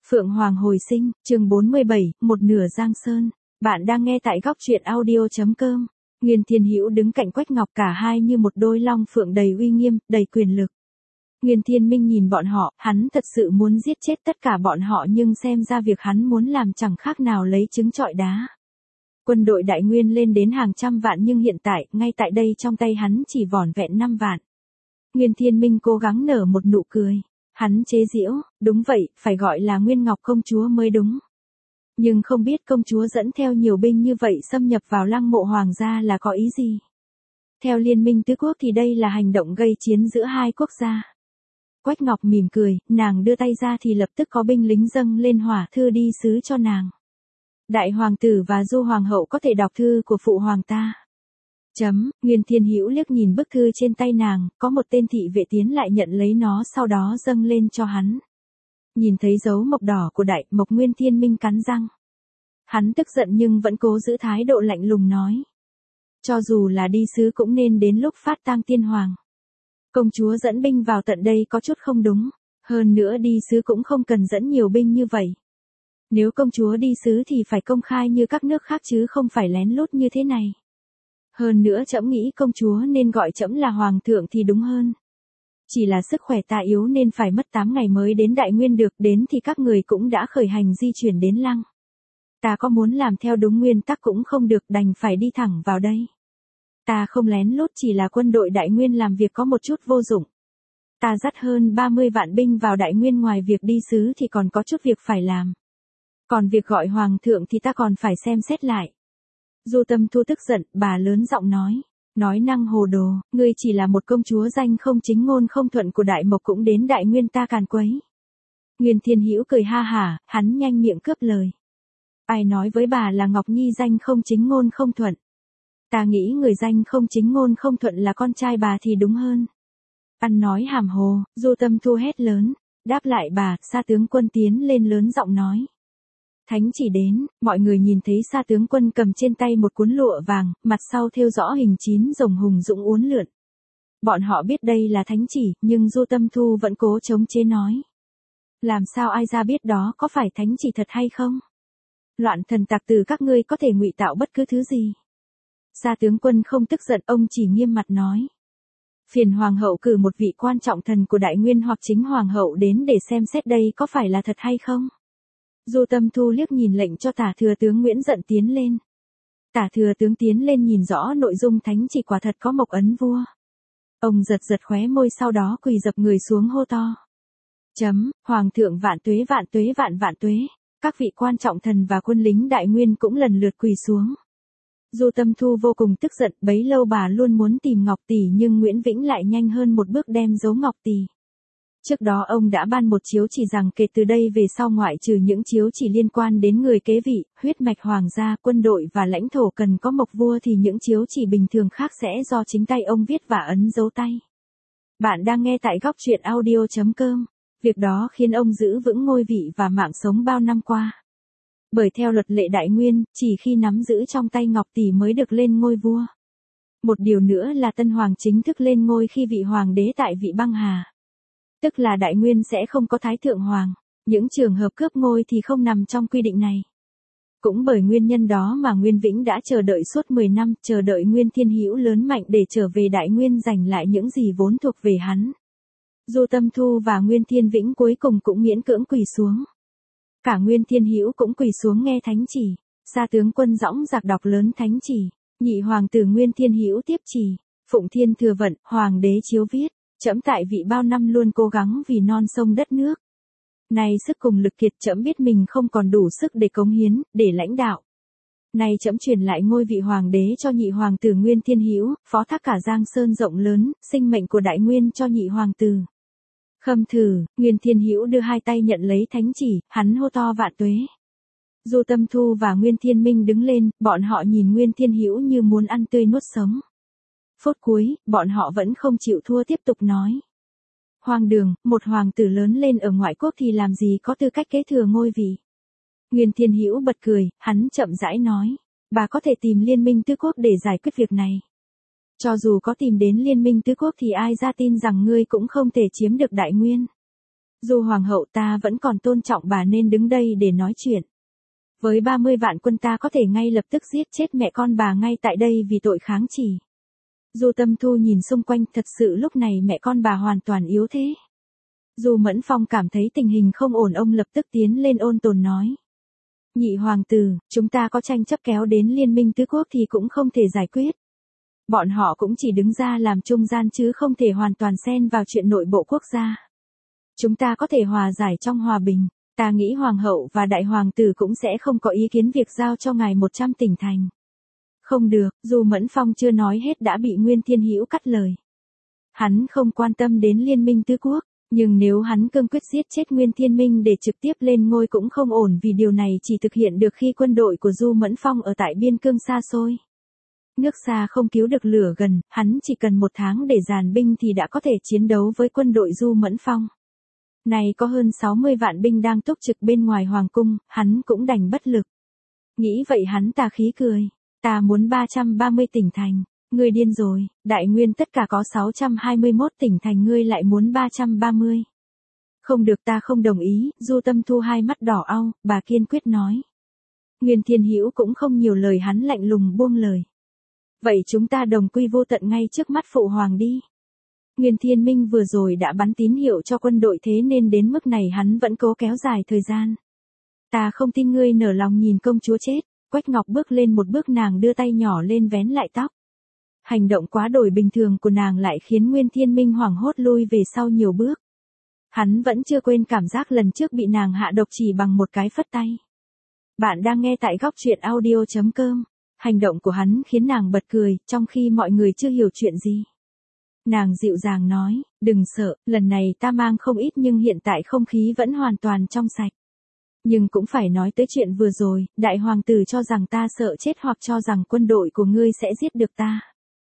Phượng Hoàng hồi sinh, chương 47, một nửa Giang Sơn. Bạn đang nghe tại góc truyện audio.com. Nguyên Thiên Hữu đứng cạnh Quách Ngọc, cả hai như một đôi long phượng đầy uy nghiêm, đầy quyền lực. Nguyên Thiên Minh nhìn bọn họ, hắn thật sự muốn giết chết tất cả bọn họ, nhưng xem ra việc hắn muốn làm chẳng khác nào lấy trứng trọi đá. Quân đội Đại Nguyên lên đến hàng trăm vạn, nhưng hiện tại, ngay tại đây trong tay hắn chỉ vỏn vẹn 5 vạn. Nguyên Thiên Minh cố gắng nở một nụ cười. Hắn chế giễu, đúng vậy, phải gọi là Nguyên Ngọc công chúa mới đúng. Nhưng không biết công chúa dẫn theo nhiều binh như vậy xâm nhập vào lăng mộ hoàng gia là có ý gì? Theo Liên minh tứ quốc thì đây là hành động gây chiến giữa hai quốc gia. Quách Ngọc mỉm cười, nàng đưa tay ra thì lập tức có binh lính dâng lên hỏa thư đi sứ cho nàng. Đại hoàng tử và Du hoàng hậu có thể đọc thư của phụ hoàng ta. Nguyên Thiên Hữu liếc nhìn bức thư trên tay nàng, có một tên thị vệ tiến lại nhận lấy nó, sau đó dâng lên cho hắn. Nhìn thấy dấu mộc đỏ của Đại Mộc, Nguyên Thiên Minh cắn răng. Hắn tức giận nhưng vẫn cố giữ thái độ lạnh lùng nói. Cho dù là đi sứ cũng nên đến lúc phát tang tiên hoàng. Công chúa dẫn binh vào tận đây có chút không đúng, hơn nữa đi sứ cũng không cần dẫn nhiều binh như vậy. Nếu công chúa đi sứ thì phải công khai như các nước khác chứ không phải lén lút như thế này. Hơn nữa trẫm nghĩ công chúa nên gọi trẫm là hoàng thượng thì đúng hơn. Chỉ là sức khỏe ta yếu nên phải mất 8 ngày mới đến Đại Nguyên được, đến thì các người cũng đã khởi hành di chuyển đến lăng. Ta có muốn làm theo đúng nguyên tắc cũng không được, đành phải đi thẳng vào đây. Ta không lén lút, chỉ là quân đội Đại Nguyên làm việc có một chút vô dụng. Ta dắt hơn 30 vạn binh vào Đại Nguyên, ngoài việc đi sứ thì còn có chút việc phải làm. Còn việc gọi hoàng thượng thì ta còn phải xem xét lại. Du Tâm Thu tức giận, bà lớn giọng nói năng hồ đồ, ngươi chỉ là một công chúa danh không chính ngôn không thuận của Đại Mộc cũng đến Đại Nguyên ta càn quấy. Nguyên Thiên Hữu cười ha hả, hắn nhanh miệng cướp lời. Ai nói với bà là Ngọc Nhi danh không chính ngôn không thuận? Ta nghĩ người danh không chính ngôn không thuận là con trai bà thì đúng hơn. Ăn nói hàm hồ, Du Tâm Thu hét lớn, đáp lại bà, Sa tướng quân tiến lên lớn giọng nói. Thánh chỉ đến, mọi người nhìn thấy Sa tướng quân cầm trên tay một cuốn lụa vàng, mặt sau thêu rõ hình 9 rồng hùng dũng uốn lượn. Bọn họ biết đây là thánh chỉ, nhưng Du Tâm Thu vẫn cố chống chế nói. Làm sao ai ra biết đó có phải thánh chỉ thật hay không? Loạn thần tặc từ các ngươi có thể ngụy tạo bất cứ thứ gì. Sa tướng quân không tức giận, ông chỉ nghiêm mặt nói. Phiền hoàng hậu cử một vị quan trọng thần của Đại Nguyên hoặc chính hoàng hậu đến để xem xét đây có phải là thật hay không. Du Tâm Thu liếc nhìn lệnh cho Tả thừa tướng Nguyễn Dận tiến lên. Tả thừa tướng tiến lên nhìn rõ nội dung thánh chỉ, quả thật có mộc ấn vua. Ông giật giật khóe môi, sau đó quỳ dập người xuống hô to. Hoàng thượng vạn tuế vạn tuế vạn vạn tuế. Các vị quan trọng thần và quân lính Đại Nguyên cũng lần lượt quỳ xuống. Du Tâm Thu vô cùng tức giận, bấy lâu bà luôn muốn tìm Ngọc Tỷ nhưng Nguyễn Vĩnh lại nhanh hơn một bước đem giấu Ngọc Tỷ. Trước đó ông đã ban một chiếu chỉ rằng kể từ đây về sau, ngoại trừ những chiếu chỉ liên quan đến người kế vị, huyết mạch hoàng gia, quân đội và lãnh thổ cần có mộc vua thì những chiếu chỉ bình thường khác sẽ do chính tay ông viết và ấn dấu tay. Bạn đang nghe tại góc truyện audio.com. Việc đó khiến ông giữ vững ngôi vị và mạng sống bao năm qua. Bởi theo luật lệ Đại Nguyên, chỉ khi nắm giữ trong tay Ngọc Tỷ mới được lên ngôi vua. Một điều nữa là tân hoàng chính thức lên ngôi khi vị hoàng đế tại vị băng hà. Tức là Đại Nguyên sẽ không có thái thượng hoàng, những trường hợp cướp ngôi thì không nằm trong quy định này. Cũng bởi nguyên nhân đó mà Nguyên Vĩnh đã chờ đợi suốt 10 năm, chờ đợi Nguyên Thiên Hữu lớn mạnh để trở về Đại Nguyên giành lại những gì vốn thuộc về hắn. Du Tâm Thu và Nguyên Thiên Vĩnh cuối cùng cũng miễn cưỡng quỳ xuống. Cả Nguyên Thiên Hữu cũng quỳ xuống nghe thánh chỉ. Sa tướng quân dõng dạc đọc lớn thánh chỉ. Nhị hoàng tử Nguyên Thiên Hữu tiếp chỉ. Phụng Thiên thừa vận, hoàng đế chiếu viết. Trẫm tại vị bao năm luôn cố gắng vì non sông đất nước. Nay sức cùng lực kiệt, trẫm biết mình không còn đủ sức để cống hiến, để lãnh đạo. Nay trẫm truyền lại ngôi vị hoàng đế cho nhị hoàng tử Nguyên Thiên Hữu, phó thác cả Giang Sơn rộng lớn, sinh mệnh của Đại Nguyên cho nhị hoàng tử. Khâm thử, Nguyên Thiên Hữu đưa hai tay nhận lấy thánh chỉ, hắn hô to vạn tuế. Du Tâm Thu và Nguyên Thiên Minh đứng lên, bọn họ nhìn Nguyên Thiên Hữu như muốn ăn tươi nuốt sống. Phút cuối, bọn họ vẫn không chịu thua, tiếp tục nói. Hoang đường, một hoàng tử lớn lên ở ngoại quốc thì làm gì có tư cách kế thừa ngôi vị. Nguyên Thiên Hữu bật cười, hắn chậm rãi nói. Bà có thể tìm Liên minh tứ quốc để giải quyết việc này. Cho dù có tìm đến Liên minh tứ quốc thì ai ra tin rằng ngươi cũng không thể chiếm được Đại Nguyên. Du hoàng hậu, ta vẫn còn tôn trọng bà nên đứng đây để nói chuyện. Với 30 vạn quân ta có thể ngay lập tức giết chết mẹ con bà ngay tại đây vì tội kháng chỉ. Du Tâm Thu nhìn xung quanh, thật sự lúc này mẹ con bà hoàn toàn yếu thế. Du Mẫn Phong cảm thấy tình hình không ổn, ông lập tức tiến lên ôn tồn nói. Nhị hoàng tử, chúng ta có tranh chấp kéo đến liên minh tứ quốc thì cũng không thể giải quyết. Bọn họ cũng chỉ đứng ra làm trung gian chứ không thể hoàn toàn xen vào chuyện nội bộ quốc gia. Chúng ta có thể hòa giải trong hòa bình. Ta nghĩ hoàng hậu và đại hoàng tử cũng sẽ không có ý kiến việc giao cho ngài 100 tỉnh thành. Không được, dù Mẫn Phong chưa nói hết đã bị Nguyên Thiên Hữu cắt lời. Hắn không quan tâm đến liên minh tứ quốc, nhưng nếu hắn cương quyết giết chết Nguyên Thiên Minh để trực tiếp lên ngôi cũng không ổn, vì điều này chỉ thực hiện được khi quân đội của Du Mẫn Phong ở tại biên cương xa xôi. Nước xa không cứu được lửa gần, hắn chỉ cần 1 tháng để dàn binh thì đã có thể chiến đấu với quân đội Du Mẫn Phong. Này có hơn 60 vạn binh đang túc trực bên ngoài hoàng cung, hắn cũng đành bất lực. Nghĩ vậy hắn tà khí cười. Ta muốn 330 tỉnh thành. Ngươi điên rồi, Đại Nguyên tất cả có 621 tỉnh thành, ngươi lại muốn 330. Không được, ta không đồng ý. Du Tâm Thu hai mắt đỏ au, bà kiên quyết nói. Nguyên Thiên Hữu cũng không nhiều lời, hắn lạnh lùng buông lời. Vậy chúng ta đồng quy vô tận ngay trước mắt phụ hoàng đi. Nguyên Thiên Minh vừa rồi đã bắn tín hiệu cho quân đội, thế nên đến mức này hắn vẫn cố kéo dài thời gian. Ta không tin ngươi nở lòng nhìn công chúa chết. Quách Ngọc bước lên một bước, nàng đưa tay nhỏ lên vén lại tóc. Hành động quá đổi bình thường của nàng lại khiến Nguyên Thiên Minh hoảng hốt lui về sau nhiều bước. Hắn vẫn chưa quên cảm giác lần trước bị nàng hạ độc chỉ bằng một cái phất tay. Bạn đang nghe tại góc truyện audio.com. Hành động của hắn khiến nàng bật cười, trong khi mọi người chưa hiểu chuyện gì. Nàng dịu dàng nói, đừng sợ, lần này ta mang không ít nhưng hiện tại không khí vẫn hoàn toàn trong sạch. Nhưng cũng phải nói tới chuyện vừa rồi, đại hoàng tử cho rằng ta sợ chết hoặc cho rằng quân đội của ngươi sẽ giết được ta.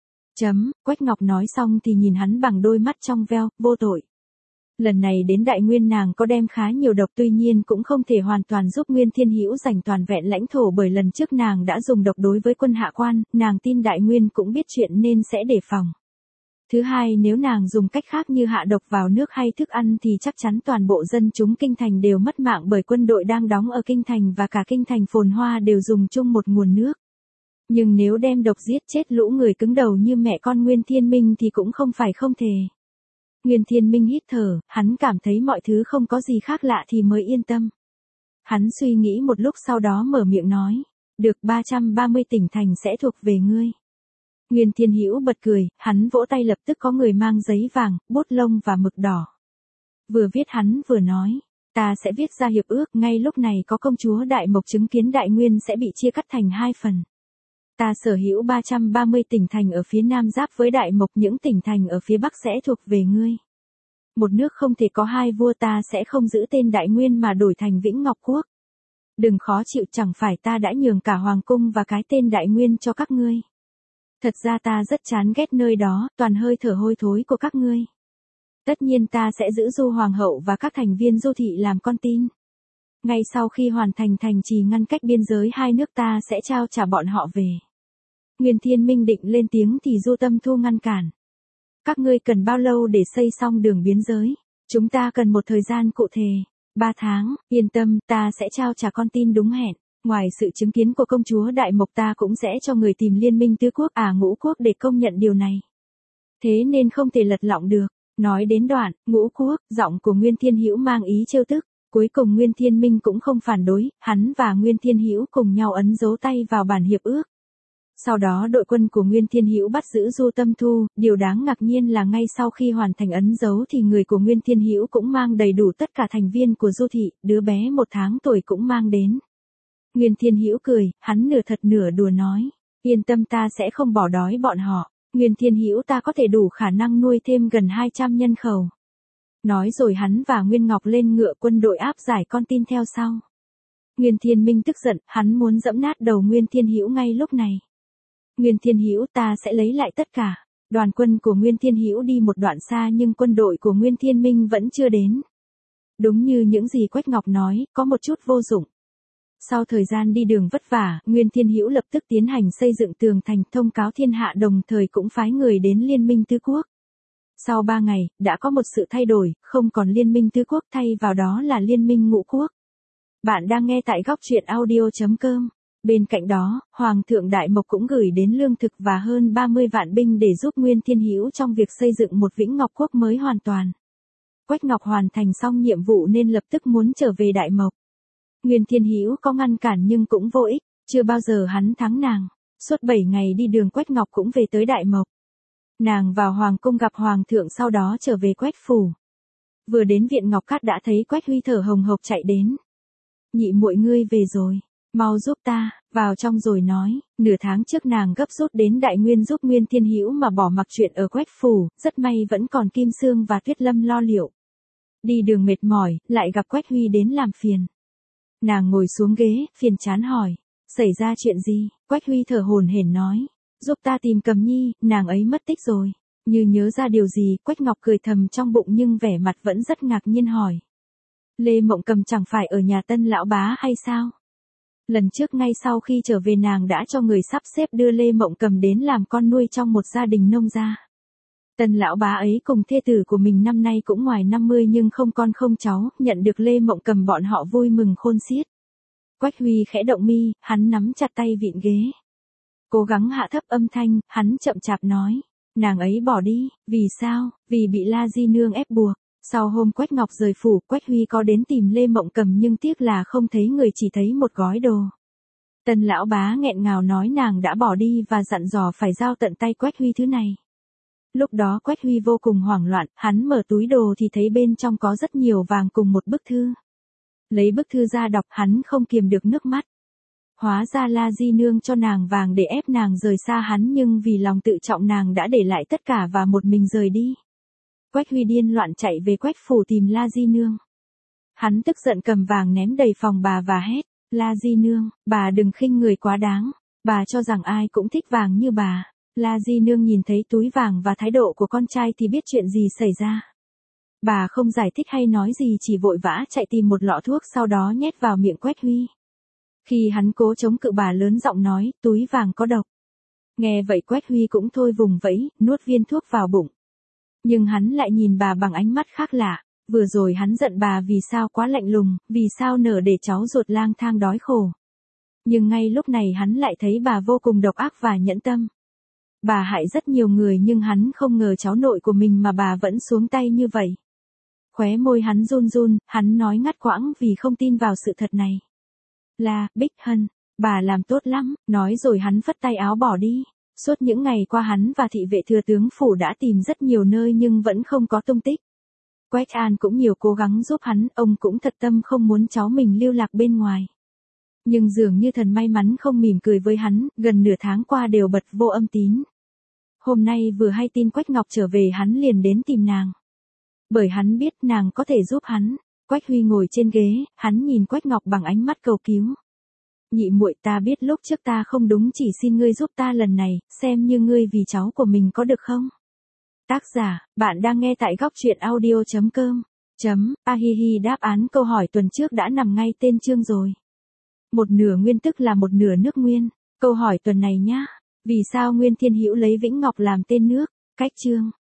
Quách Ngọc nói xong thì nhìn hắn bằng đôi mắt trong veo, vô tội. Lần này đến Đại Nguyên nàng có đem khá nhiều độc, tuy nhiên cũng không thể hoàn toàn giúp Nguyên Thiên Hữu giành toàn vẹn lãnh thổ, bởi lần trước nàng đã dùng độc đối với quân hạ quan, nàng tin Đại Nguyên cũng biết chuyện nên sẽ đề phòng. Thứ hai, nếu nàng dùng cách khác như hạ độc vào nước hay thức ăn thì chắc chắn toàn bộ dân chúng kinh thành đều mất mạng, bởi quân đội đang đóng ở kinh thành và cả kinh thành phồn hoa đều dùng chung một nguồn nước. Nhưng nếu đem độc giết chết lũ người cứng đầu như mẹ con Nguyên Thiên Minh thì cũng không phải không thể. Nguyên Thiên Minh hít thở, hắn cảm thấy mọi thứ không có gì khác lạ thì mới yên tâm. Hắn suy nghĩ một lúc sau đó mở miệng nói, được, 330 tỉnh thành sẽ thuộc về ngươi. Nguyên Thiên Hữu bật cười, hắn vỗ tay, lập tức có người mang giấy vàng, bút lông và mực đỏ. Vừa viết hắn vừa nói, ta sẽ viết ra hiệp ước. Ngay lúc này có công chúa Đại Mộc chứng kiến Đại Nguyên sẽ bị chia cắt thành 2 phần. Ta sở hữu 330 tỉnh thành ở phía nam giáp với Đại Mộc, những tỉnh thành ở phía bắc sẽ thuộc về ngươi. Một nước không thể có 2 vua, ta sẽ không giữ tên Đại Nguyên mà đổi thành Vĩnh Ngọc Quốc. Đừng khó chịu, chẳng phải ta đã nhường cả hoàng cung và cái tên Đại Nguyên cho các ngươi. Thật ra ta rất chán ghét nơi đó, toàn hơi thở hôi thối của các ngươi. Tất nhiên ta sẽ giữ Du hoàng hậu và các thành viên Du thị làm con tin. Ngay sau khi hoàn thành thành trì ngăn cách biên giới hai nước, ta sẽ trao trả bọn họ về. Nguyên Thiên Minh định lên tiếng thì Du Tâm Thu ngăn cản. Các ngươi cần bao lâu để xây xong đường biên giới? Chúng ta cần một thời gian cụ thể. 3 tháng, yên tâm, ta sẽ trao trả con tin đúng hẹn. Ngoài sự chứng kiến của công chúa Đại Mộc, ta cũng sẽ cho người tìm liên minh tứ quốc Ngũ quốc để công nhận điều này. Thế nên không thể lật lọng được. Nói đến đoạn, Ngũ quốc, giọng của Nguyên Thiên Hữu mang ý trêu tức. Cuối cùng Nguyên Thiên Minh cũng không phản đối, hắn và Nguyên Thiên Hữu cùng nhau ấn dấu tay vào bản hiệp ước. Sau đó đội quân của Nguyên Thiên Hữu bắt giữ Du Tâm Thu, điều đáng ngạc nhiên là ngay sau khi hoàn thành ấn dấu thì người của Nguyên Thiên Hữu cũng mang đầy đủ tất cả thành viên của Du thị, đứa bé 1 tháng tuổi cũng mang đến. Nguyên Thiên Hữu cười, hắn nửa thật nửa đùa nói, yên tâm, ta sẽ không bỏ đói bọn họ. Nguyên Thiên Hữu, ta có thể đủ khả năng nuôi thêm gần 200 nhân khẩu. Nói rồi hắn và Nguyên Ngọc lên ngựa, quân đội áp giải con tin theo sau. Nguyên Thiên Minh tức giận, hắn muốn giẫm nát đầu Nguyên Thiên Hữu ngay lúc này. Nguyên Thiên Hữu, ta sẽ lấy lại tất cả. Đoàn quân của Nguyên Thiên Hữu đi một đoạn xa nhưng quân đội của Nguyên Thiên Minh vẫn chưa đến. Đúng như những gì Quách Ngọc nói, có một chút vô dụng. Sau thời gian đi đường vất vả, Nguyên Thiên Hữu lập tức tiến hành xây dựng tường thành, thông cáo thiên hạ, đồng thời cũng phái người đến liên minh tứ quốc. Sau 3 ngày, đã có một sự thay đổi, không còn liên minh tứ quốc thay vào đó là liên minh ngũ quốc. Bạn đang nghe tại góc truyện audio.com. Bên cạnh đó, Hoàng thượng Đại Mộc cũng gửi đến lương thực và hơn 30 vạn binh để giúp Nguyên Thiên Hữu trong việc xây dựng một Vĩnh Ngọc Quốc mới hoàn toàn. Quách Ngọc hoàn thành xong nhiệm vụ nên lập tức muốn trở về Đại Mộc. Nguyên Thiên Hữu có ngăn cản nhưng cũng vô ích, chưa bao giờ hắn thắng nàng. Suốt 7 ngày đi đường Quách Ngọc cũng về tới Đại Mộc. Nàng vào Hoàng cung gặp Hoàng thượng sau đó trở về Quách phủ. Vừa đến viện Ngọc Cát đã thấy Quách Huy thở hồng hộc chạy đến. Nhị muội ngươi về rồi, mau giúp ta, vào trong rồi nói, nửa tháng trước nàng gấp rút đến Đại Nguyên giúp Nguyên Thiên Hữu mà bỏ mặc chuyện ở Quách phủ, rất may vẫn còn Kim Sương và Tuyết Lâm lo liệu. Đi đường mệt mỏi, lại gặp Quách Huy đến làm phiền. Nàng ngồi xuống ghế, phiền chán hỏi, xảy ra chuyện gì? Quách Huy thở hổn hển nói, giúp ta tìm Cầm Nhi, nàng ấy mất tích rồi. Như nhớ ra điều gì, Quách Ngọc cười thầm trong bụng nhưng vẻ mặt vẫn rất ngạc nhiên hỏi. Lê Mộng Cầm chẳng phải ở nhà Tân lão bá hay sao? Lần trước ngay sau khi trở về nàng đã cho người sắp xếp đưa Lê Mộng Cầm đến làm con nuôi trong một gia đình nông gia. Tân lão bá ấy cùng thê tử của mình năm nay cũng ngoài 50 nhưng không con không cháu, nhận được Lê Mộng Cầm bọn họ vui mừng khôn xiết. Quách Huy khẽ động mi, hắn nắm chặt tay vịn ghế. Cố gắng hạ thấp âm thanh, hắn chậm chạp nói. Nàng ấy bỏ đi, vì sao? Vì bị La Di Nương ép buộc. Sau hôm Quách Ngọc rời phủ, Quách Huy có đến tìm Lê Mộng Cầm nhưng tiếc là không thấy người, chỉ thấy một gói đồ. Tân lão bá nghẹn ngào nói nàng đã bỏ đi và dặn dò phải giao tận tay Quách Huy thứ này. Lúc đó Quách Huy vô cùng hoảng loạn, hắn mở túi đồ thì thấy bên trong có rất nhiều vàng cùng một bức thư. Lấy bức thư ra đọc, hắn không kiềm được nước mắt. Hóa ra La Di Nương cho nàng vàng để ép nàng rời xa hắn nhưng vì lòng tự trọng nàng đã để lại tất cả và một mình rời đi. Quách Huy điên loạn chạy về Quách phủ tìm La Di Nương. Hắn tức giận cầm vàng ném đầy phòng bà và hét, La Di Nương, bà đừng khinh người quá đáng, bà cho rằng ai cũng thích vàng như bà. La Di Nương nhìn thấy túi vàng và thái độ của con trai thì biết chuyện gì xảy ra. Bà không giải thích hay nói gì, chỉ vội vã chạy tìm một lọ thuốc sau đó nhét vào miệng Quách Huy. Khi hắn cố chống cự bà lớn giọng nói, túi vàng có độc. Nghe vậy Quách Huy cũng thôi vùng vẫy, nuốt viên thuốc vào bụng. Nhưng hắn lại nhìn bà bằng ánh mắt khác lạ, vừa rồi hắn giận bà vì sao quá lạnh lùng, vì sao nỡ để cháu ruột lang thang đói khổ. Nhưng ngay lúc này hắn lại thấy bà vô cùng độc ác và nhẫn tâm. Bà hại rất nhiều người nhưng hắn không ngờ cháu nội của mình mà bà vẫn xuống tay như vậy. Khóe môi hắn run run, hắn nói ngắt quãng vì không tin vào sự thật này. Là, Bích Hân, bà làm tốt lắm, nói rồi hắn phất tay áo bỏ đi. Suốt những ngày qua hắn và thị vệ thừa tướng phủ đã tìm rất nhiều nơi nhưng vẫn không có tung tích. Quách An cũng nhiều cố gắng giúp hắn, ông cũng thật tâm không muốn cháu mình lưu lạc bên ngoài. Nhưng dường như thần may mắn không mỉm cười với hắn, gần nửa tháng qua đều bật vô âm tín. Hôm nay vừa hay tin Quách Ngọc trở về hắn liền đến tìm nàng. Bởi hắn biết nàng có thể giúp hắn. Quách Huy ngồi trên ghế, hắn nhìn Quách Ngọc bằng ánh mắt cầu cứu. Nhị muội, ta biết lúc trước ta không đúng, chỉ xin ngươi giúp ta lần này, xem như ngươi vì cháu của mình có được không? Tác giả, bạn đang nghe tại góc truyện audio.com. Ahihi đáp án câu hỏi tuần trước đã nằm ngay tên chương rồi. Một nửa nguyên tức là một nửa nước nguyên. Câu hỏi tuần này nhá. Vì sao Nguyên Thiên Hữu lấy Vĩnh Ngọc làm tên nước? Cách chương.